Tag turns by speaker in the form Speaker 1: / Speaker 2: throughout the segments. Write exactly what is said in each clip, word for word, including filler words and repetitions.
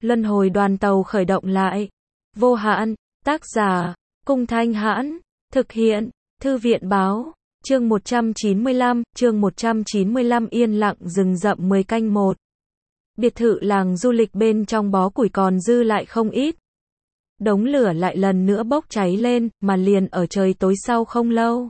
Speaker 1: Luân hồi đoàn tàu khởi động lại. Vô hạn, tác giả, Cung Thanh Hãn, thực hiện, Thư viện báo, chương một trăm chín mươi lăm, chương một trăm chín mươi lăm yên lặng rừng rậm mười canh một. Biệt thự làng du lịch bên trong bó củi còn dư lại không ít. Đống lửa lại lần nữa bốc cháy lên, mà liền ở trời tối sau không lâu.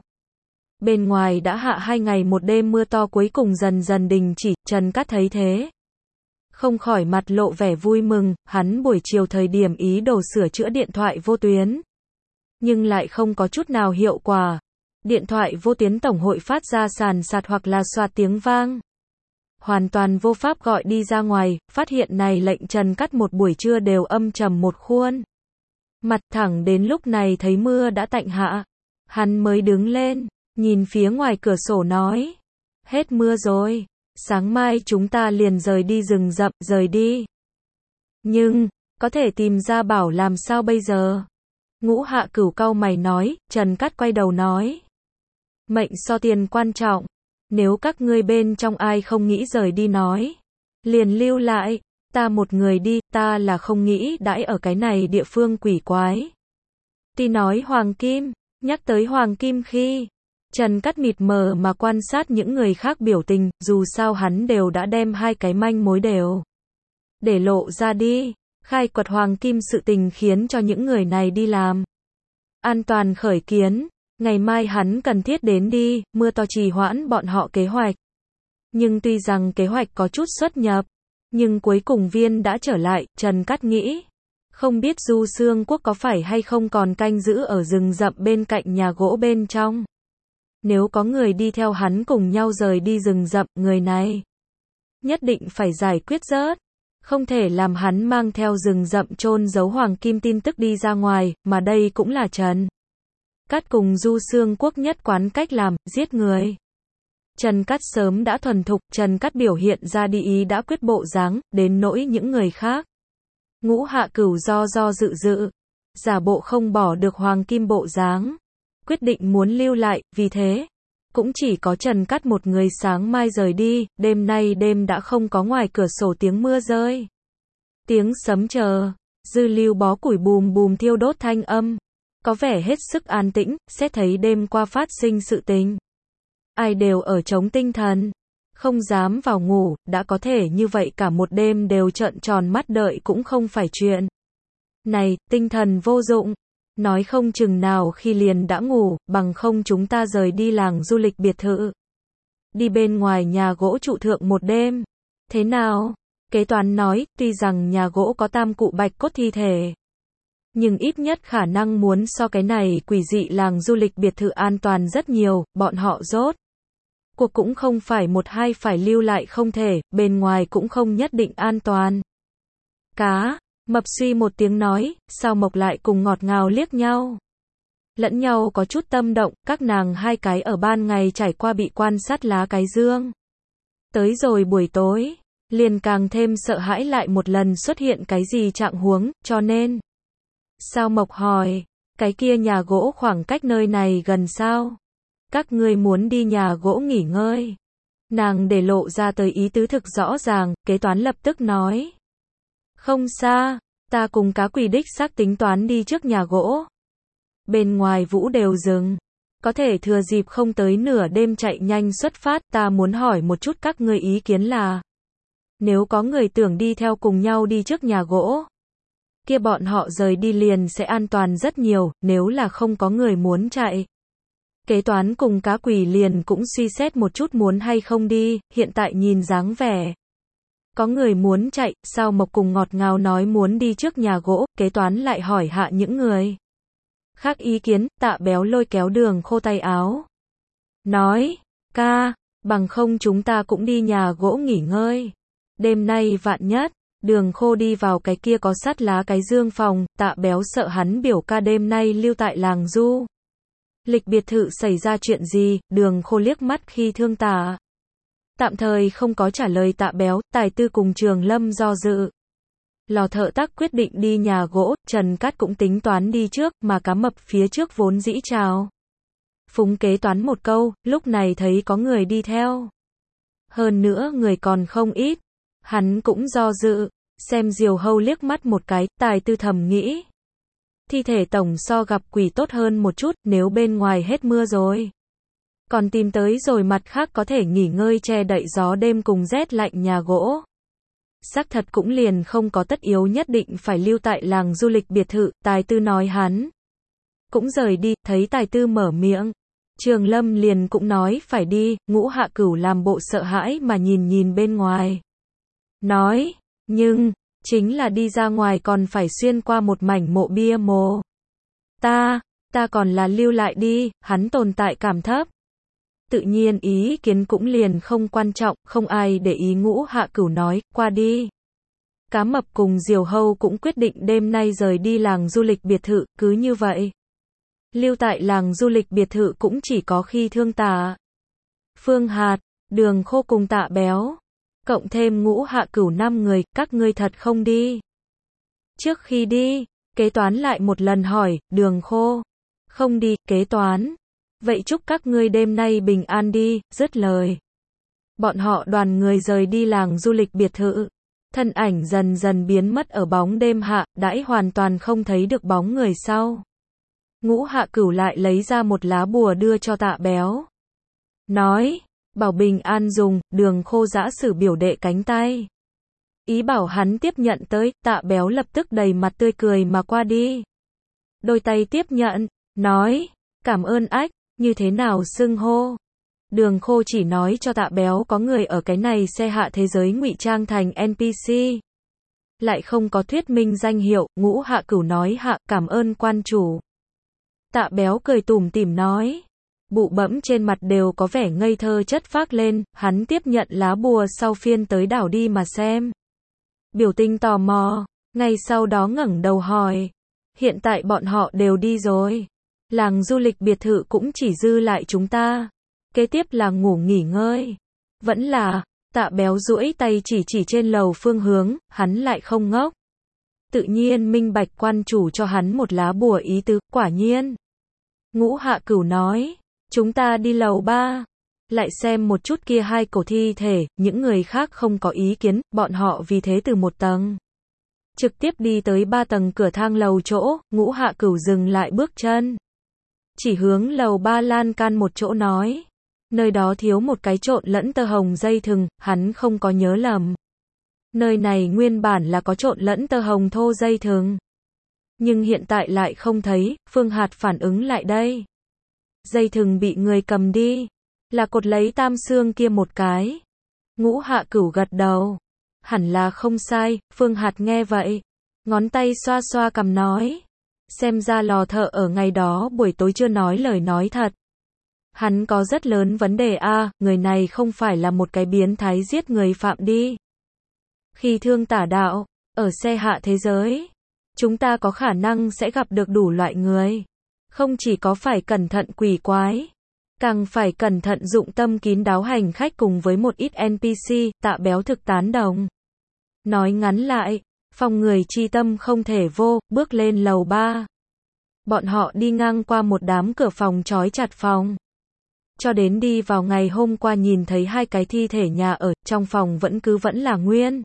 Speaker 1: Bên ngoài đã hạ hai ngày một đêm mưa to cuối cùng dần dần đình chỉ, Trần Cát thấy thế. Không khỏi mặt lộ vẻ vui mừng, hắn buổi chiều thời điểm ý đồ sửa chữa điện thoại vô tuyến. Nhưng lại không có chút nào hiệu quả. Điện thoại vô tuyến tổng hội phát ra sàn sạt hoặc là xoạt tiếng vang. Hoàn toàn vô pháp gọi đi ra ngoài, phát hiện này lệnh Trần Cát một buổi trưa đều âm trầm một khuôn. Mặt thẳng đến lúc này thấy mưa đã tạnh hạ. Hắn mới đứng lên, nhìn phía ngoài cửa sổ nói. Hết mưa rồi, sáng mai chúng ta liền rời đi rừng rậm, rời đi. Nhưng, có thể tìm ra bảo làm sao bây giờ? Ngũ Hạ Cửu cau mày nói, Trần Cát quay đầu nói. Mệnh so tiền quan trọng, nếu các ngươi bên trong ai không nghĩ rời đi nói. Liền lưu lại, ta một người đi, ta là không nghĩ đãi ở cái này địa phương quỷ quái. Tuy nói Hoàng Kim, nhắc tới Hoàng Kim khi, Trần Cát mịt mờ mà quan sát những người khác biểu tình, dù sao hắn đều đã đem hai cái manh mối đều để lộ ra đi, khai quật Hoàng Kim sự tình khiến cho những người này đi làm. An toàn khởi kiến, ngày mai hắn cần thiết đến đi, mưa to trì hoãn bọn họ kế hoạch. Nhưng tuy rằng kế hoạch có chút xuất nhập, nhưng cuối cùng viên đã trở lại, Trần Cát nghĩ. Không biết Du Xương Quốc có phải hay không còn canh giữ ở rừng rậm bên cạnh nhà gỗ bên trong. Nếu có người đi theo hắn cùng nhau rời đi rừng rậm, người này nhất định phải giải quyết rớt. Không thể làm hắn mang theo rừng rậm chôn giấu Hoàng Kim tin tức đi ra ngoài, mà đây cũng là Trần Cát cùng Du Xương Quốc nhất quán cách làm, giết người. Trần Cát sớm đã thuần thục, Trần Cát biểu hiện ra đi ý đã quyết bộ dáng, đến nỗi những người khác. Ngũ Hạ Cửu do do dự dự, giả bộ không bỏ được Hoàng Kim bộ dáng. Quyết định muốn lưu lại, vì thế, cũng chỉ có Trần Cát một người sáng mai rời đi, đêm nay đêm đã không có ngoài cửa sổ tiếng mưa rơi. Tiếng sấm chờ, dư lưu bó củi bùm bùm thiêu đốt thanh âm. Có vẻ hết sức an tĩnh, xét thấy đêm qua phát sinh sự tình. Ai đều ở chống tinh thần, không dám vào ngủ, đã có thể như vậy cả một đêm đều trợn tròn mắt đợi cũng không phải chuyện. Này, tinh thần vô dụng. Nói không chừng nào khi liền đã ngủ, bằng không chúng ta rời đi làng du lịch biệt thự. Đi bên ngoài nhà gỗ trụ thượng một đêm. Thế nào? Kế toán nói, tuy rằng nhà gỗ có tam cụ bạch cốt thi thể. Nhưng ít nhất khả năng muốn so cái này quỷ dị làng du lịch biệt thự an toàn rất nhiều, bọn họ rốt. Cuộc cũng không phải một hai phải lưu lại không thể, bên ngoài cũng không nhất định an toàn. Cá. Mập suy một tiếng nói, sao Mộc lại cùng ngọt ngào liếc nhau. Lẫn nhau có chút tâm động, các nàng hai cái ở ban ngày trải qua bị quan sát lá cái dương. Tới rồi buổi tối, liền càng thêm sợ hãi lại một lần xuất hiện cái gì trạng huống, cho nên. Sao Mộc hỏi, cái kia nhà gỗ khoảng cách nơi này gần sao? Các ngươi muốn đi nhà gỗ nghỉ ngơi. Nàng để lộ ra tới ý tứ thực rõ ràng, kế toán lập tức nói. Không xa, ta cùng cá quỷ đích xác tính toán đi trước nhà gỗ. Bên ngoài vũ đều dừng. Có thể thừa dịp không tới nửa đêm chạy nhanh xuất phát, ta muốn hỏi một chút các ngươi ý kiến là. Nếu có người tưởng đi theo cùng nhau đi trước nhà gỗ, kia bọn họ rời đi liền sẽ an toàn rất nhiều, nếu là không có người muốn chạy. Kế toán cùng cá quỷ liền cũng suy xét một chút muốn hay không đi, hiện tại nhìn dáng vẻ. Có người muốn chạy, sao Mộc cùng ngọt ngào nói muốn đi trước nhà gỗ, kế toán lại hỏi hạ những người khác ý kiến, Tạ Béo lôi kéo Đường Khô tay áo. Nói, ca, bằng không chúng ta cũng đi nhà gỗ nghỉ ngơi. Đêm nay vạn nhất, Đường Khô đi vào cái kia có sắt lá cái dương phòng, Tạ Béo sợ hắn biểu ca đêm nay lưu tại làng du lịch biệt thự xảy ra chuyện gì, Đường Khô liếc mắt khi thương Tạ. Tạm thời không có trả lời Tạ Béo, Tài Tư cùng Trường Lâm do dự. Lò Thợ Tác quyết định đi nhà gỗ, Trần Cát cũng tính toán đi trước, mà Cá Mập phía trước vốn dĩ chào. Phúng kế toán một câu, lúc này thấy có người đi theo. Hơn nữa người còn không ít. Hắn cũng do dự, Xem Diều Hâu liếc mắt một cái, Tài Tư thầm nghĩ. Thi thể tổng so gặp quỷ tốt hơn một chút, nếu bên ngoài hết mưa rồi. Còn tìm tới rồi mặt khác có thể nghỉ ngơi che đậy gió đêm cùng rét lạnh nhà gỗ. Xác thật cũng liền không có tất yếu nhất định phải lưu tại làng du lịch biệt thự, Tài Tư nói hắn. Cũng rời đi, thấy Tài Tư mở miệng. Trường Lâm liền cũng nói phải đi, Ngũ Hạ Cửu làm bộ sợ hãi mà nhìn nhìn bên ngoài. Nói, nhưng, chính là đi ra ngoài còn phải xuyên qua một mảnh mộ bia mồ. Ta, ta còn là lưu lại đi, hắn tồn tại cảm thấp. Tự nhiên ý kiến cũng liền không quan trọng, không ai để ý Ngũ Hạ Cửu nói, qua đi. Cá Mập cùng Diều Hâu cũng quyết định đêm nay rời đi làng du lịch biệt thự, cứ như vậy. Lưu tại làng du lịch biệt thự cũng chỉ có khi Thương Tà, Phương Hạt, Đường Khô cùng Tạ Béo. Cộng thêm Ngũ Hạ Cửu năm người, các ngươi thật không đi. Trước khi đi, kế toán lại một lần hỏi, Đường Khô. Không đi, kế toán. Vậy chúc các ngươi đêm nay bình an đi, dứt lời. Bọn họ đoàn người rời đi làng du lịch biệt thự. Thân ảnh dần dần biến mất ở bóng đêm hạ, đãi hoàn toàn không thấy được bóng người sau. Ngũ Hạ Cửu lại lấy ra một lá bùa đưa cho Tạ Béo. Nói, bảo bình an dùng, Đường Khô giã sử biểu đệ cánh tay. Ý bảo hắn tiếp nhận tới, Tạ Béo lập tức đầy mặt tươi cười mà qua đi. Đôi tay tiếp nhận, nói, cảm ơn ách, như thế nào xưng hô. Đường Khô chỉ nói cho Tạ Béo có người ở cái này xe hạ thế giới ngụy trang thành en pê xê. Lại không có thuyết minh danh hiệu, Ngũ Hạ Cửu nói hạ, cảm ơn quan chủ. Tạ Béo cười tủm tỉm nói. Bụ bẫm trên mặt đều có vẻ ngây thơ chất phác lên, hắn tiếp nhận lá bùa sau phiên tới đảo đi mà xem. Biểu tình tò mò, ngay sau đó ngẩng đầu hỏi. Hiện tại bọn họ đều đi rồi. Làng du lịch biệt thự cũng chỉ dư lại chúng ta. Kế tiếp là ngủ nghỉ ngơi. Vẫn là, Tạ Béo duỗi tay chỉ chỉ trên lầu phương hướng, hắn lại không ngốc. Tự nhiên minh bạch quan chủ cho hắn một lá bùa ý tứ, quả nhiên. Ngũ Hạ Cửu nói. Chúng ta đi lầu ba. Lại xem một chút kia hai cổ thi thể, những người khác không có ý kiến, bọn họ vì thế từ một tầng. Trực tiếp đi tới ba tầng cửa thang lầu chỗ, Ngũ Hạ Cửu dừng lại bước chân. Chỉ hướng lầu ba lan can một chỗ nói. Nơi đó thiếu một cái trộn lẫn tơ hồng dây thừng, hắn không có nhớ lầm. Nơi này nguyên bản là có trộn lẫn tơ hồng thô dây thừng. Nhưng hiện tại lại không thấy, Phương Hạt phản ứng lại đây. Dây thừng bị người cầm đi. Là cột lấy tam xương kia một cái. Ngũ Hạ Cửu gật đầu. Hẳn là không sai, Phương Hạt nghe vậy. Ngón tay xoa xoa cằm nói. Xem ra lò thợ ở ngày đó buổi tối chưa nói lời nói thật. Hắn có rất lớn vấn đề a, à, người này không phải là một cái biến thái giết người phạm đi. Khi Thương Tả đạo, ở xe hạ thế giới, chúng ta có khả năng sẽ gặp được đủ loại người. Không chỉ có phải cẩn thận quỷ quái, càng phải cẩn thận dụng tâm kín đáo hành khách cùng với một ít en pê xê, Tạ Béo thực tán đồng. Nói ngắn lại, phòng người chi tâm không thể vô, bước lên lầu ba. Bọn họ đi ngang qua một đám cửa phòng trói chặt phòng. Cho đến đi vào ngày hôm qua nhìn thấy hai cái thi thể nhà ở, trong phòng vẫn cứ vẫn là nguyên.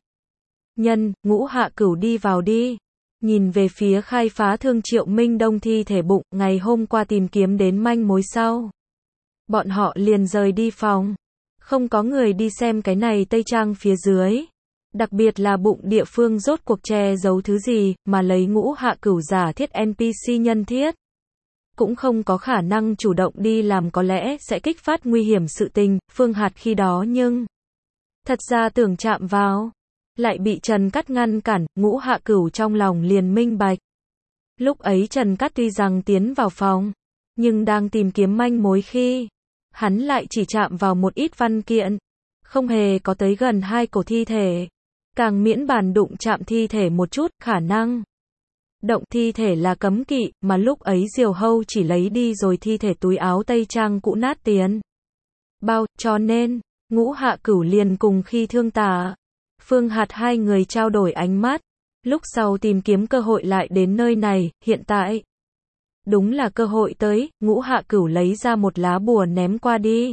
Speaker 1: Nhân, Ngũ Hạ Cửu đi vào đi. Nhìn về phía khai phá thương Triệu Minh Đông thi thể bụng, ngày hôm qua tìm kiếm đến manh mối sau. Bọn họ liền rời đi phòng. Không có người đi xem cái này Tây Trang phía dưới. Đặc biệt là bụng địa phương rốt cuộc che giấu thứ gì, mà lấy Ngũ Hạ Cửu giả thiết en pê xê nhân thiết. Cũng không có khả năng chủ động đi làm có lẽ sẽ kích phát nguy hiểm sự tình, Phương Hạt khi đó nhưng. Thật ra tưởng chạm vào. Lại bị Trần Cát ngăn cản, Ngũ Hạ Cửu trong lòng liền minh bạch. Lúc ấy Trần Cát tuy rằng tiến vào phòng, nhưng đang tìm kiếm manh mối khi, hắn lại chỉ chạm vào một ít văn kiện, không hề có tới gần hai cổ thi thể, càng miễn bàn đụng chạm thi thể một chút, khả năng. Động thi thể là cấm kỵ, mà lúc ấy Diều Hâu chỉ lấy đi rồi thi thể túi áo Tây Trang cũ nát tiền. Bao, cho nên, Ngũ Hạ Cửu liền cùng khi Thương Tà, Phương Hạt hai người trao đổi ánh mắt, lúc sau tìm kiếm cơ hội lại đến nơi này, hiện tại. Đúng là cơ hội tới, Ngũ Hạ Cửu lấy ra một lá bùa ném qua đi.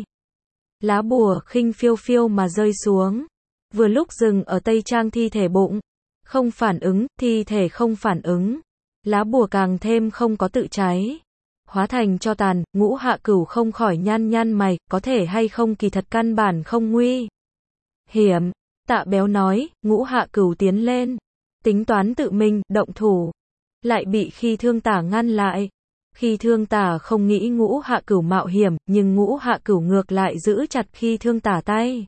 Speaker 1: Lá bùa khinh phiêu phiêu mà rơi xuống, vừa lúc dừng ở Tây Trang thi thể bụng, không phản ứng, thi thể không phản ứng. Lá bùa càng thêm không có tự cháy. Hóa thành cho tàn, Ngũ Hạ Cửu không khỏi nhăn nhăn mày, có thể hay không kỳ thật căn bản không nguy hiểm. Tạ Béo nói, Ngũ Hạ Cửu tiến lên, tính toán tự mình động thủ, lại bị Khi Thương Tả ngăn lại. Khi Thương Tả không nghĩ Ngũ Hạ Cửu mạo hiểm, nhưng Ngũ Hạ Cửu ngược lại giữ chặt Khi Thương Tả tay.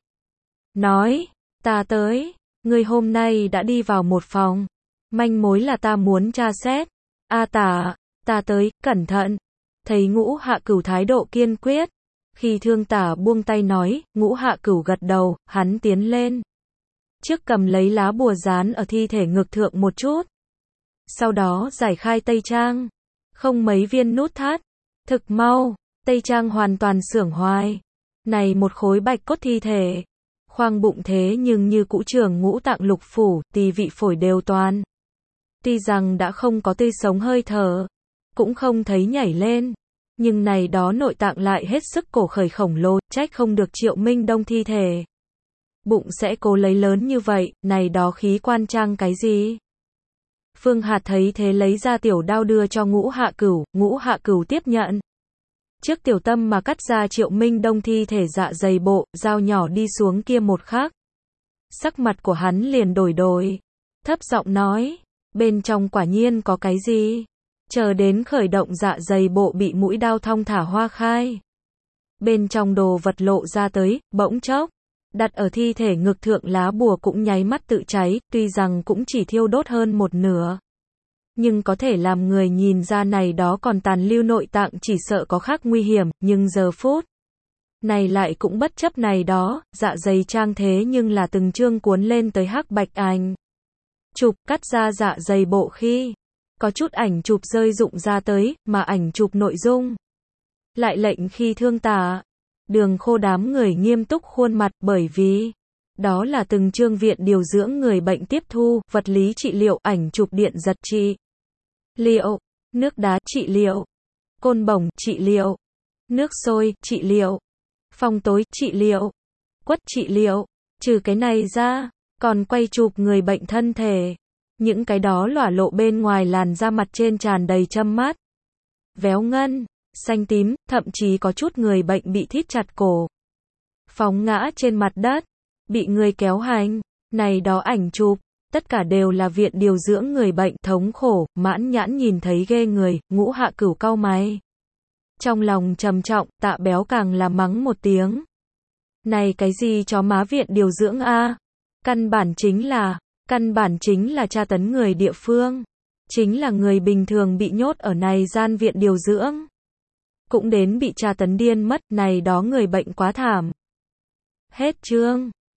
Speaker 1: Nói, ta tới, ngươi hôm nay đã đi vào một phòng, manh mối là ta muốn tra xét. A Tả, ta tới, cẩn thận. Thấy Ngũ Hạ Cửu thái độ kiên quyết, Khi Thương Tả buông tay nói, Ngũ Hạ Cửu gật đầu, hắn tiến lên. Trước cầm lấy lá bùa dán ở thi thể ngực thượng một chút. Sau đó giải khai tây trang. Không mấy viên nút thắt. Thực mau, tây trang hoàn toàn xưởng hoài. Này một khối bạch cốt thi thể. Khoang bụng thế nhưng như cũ trưởng ngũ tạng lục phủ, tỳ vị phổi đều toàn. Tuy rằng đã không có tươi sống hơi thở, cũng không thấy nhảy lên. Nhưng này đó nội tạng lại hết sức cổ khởi khổng lồ, trách không được Triệu Minh Đông thi thể. Bụng sẽ cố lấy lớn như vậy, này đó khí quan trang cái gì? Phương Hạt thấy thế lấy ra tiểu đao đưa cho Ngũ Hạ Cửu, Ngũ Hạ Cửu tiếp nhận. Trước tiểu tâm mà cắt ra Triệu Minh Đông thi thể dạ dày bộ, dao nhỏ đi xuống kia một khắc. Sắc mặt của hắn liền đổi đổi. Thấp giọng nói, bên trong quả nhiên có cái gì? Chờ đến khởi động dạ dày bộ bị mũi đao thong thả hoa khai. Bên trong đồ vật lộ ra tới, bỗng chốc. Đặt ở thi thể ngực thượng lá bùa cũng nháy mắt tự cháy, tuy rằng cũng chỉ thiêu đốt hơn một nửa. Nhưng có thể làm người nhìn ra này đó còn tàn lưu nội tạng chỉ sợ có khác nguy hiểm, nhưng giờ phút này lại cũng bất chấp này đó, dạ dày trang thế nhưng là từng chương cuốn lên tới hắc bạch ảnh. Chụp cắt ra dạ dày bộ khi có chút ảnh chụp rơi rụng ra tới, mà ảnh chụp nội dung lại lệnh Khi Thương Tả. Đường Khô đám người nghiêm túc khuôn mặt, bởi vì đó là từng chương viện điều dưỡng người bệnh tiếp thu, vật lý trị liệu, ảnh chụp điện giật trị liệu, nước đá trị liệu, côn bổng trị liệu, nước sôi trị liệu, phong tối trị liệu, quất trị liệu. Trừ cái này ra, còn quay chụp người bệnh thân thể. Những cái đó lỏa lộ bên ngoài làn da mặt trên tràn đầy châm mắt, véo ngân, xanh tím, thậm chí có chút người bệnh bị thít chặt cổ, phóng ngã trên mặt đất, bị người kéo hành. Này đó ảnh chụp, tất cả đều là viện điều dưỡng người bệnh thống khổ, mãn nhãn nhìn thấy ghê người. Ngũ Hạ Cửu cau mày, trong lòng trầm trọng. Tạ Béo càng là mắng một tiếng. Này cái gì chó má viện điều dưỡng a? Căn bản chính là, căn bản chính là tra tấn người địa phương. Chính là người bình thường bị nhốt ở này gian viện điều dưỡng, cũng đến bị tra tấn điên mất, này đó người bệnh quá thảm. Hết chương.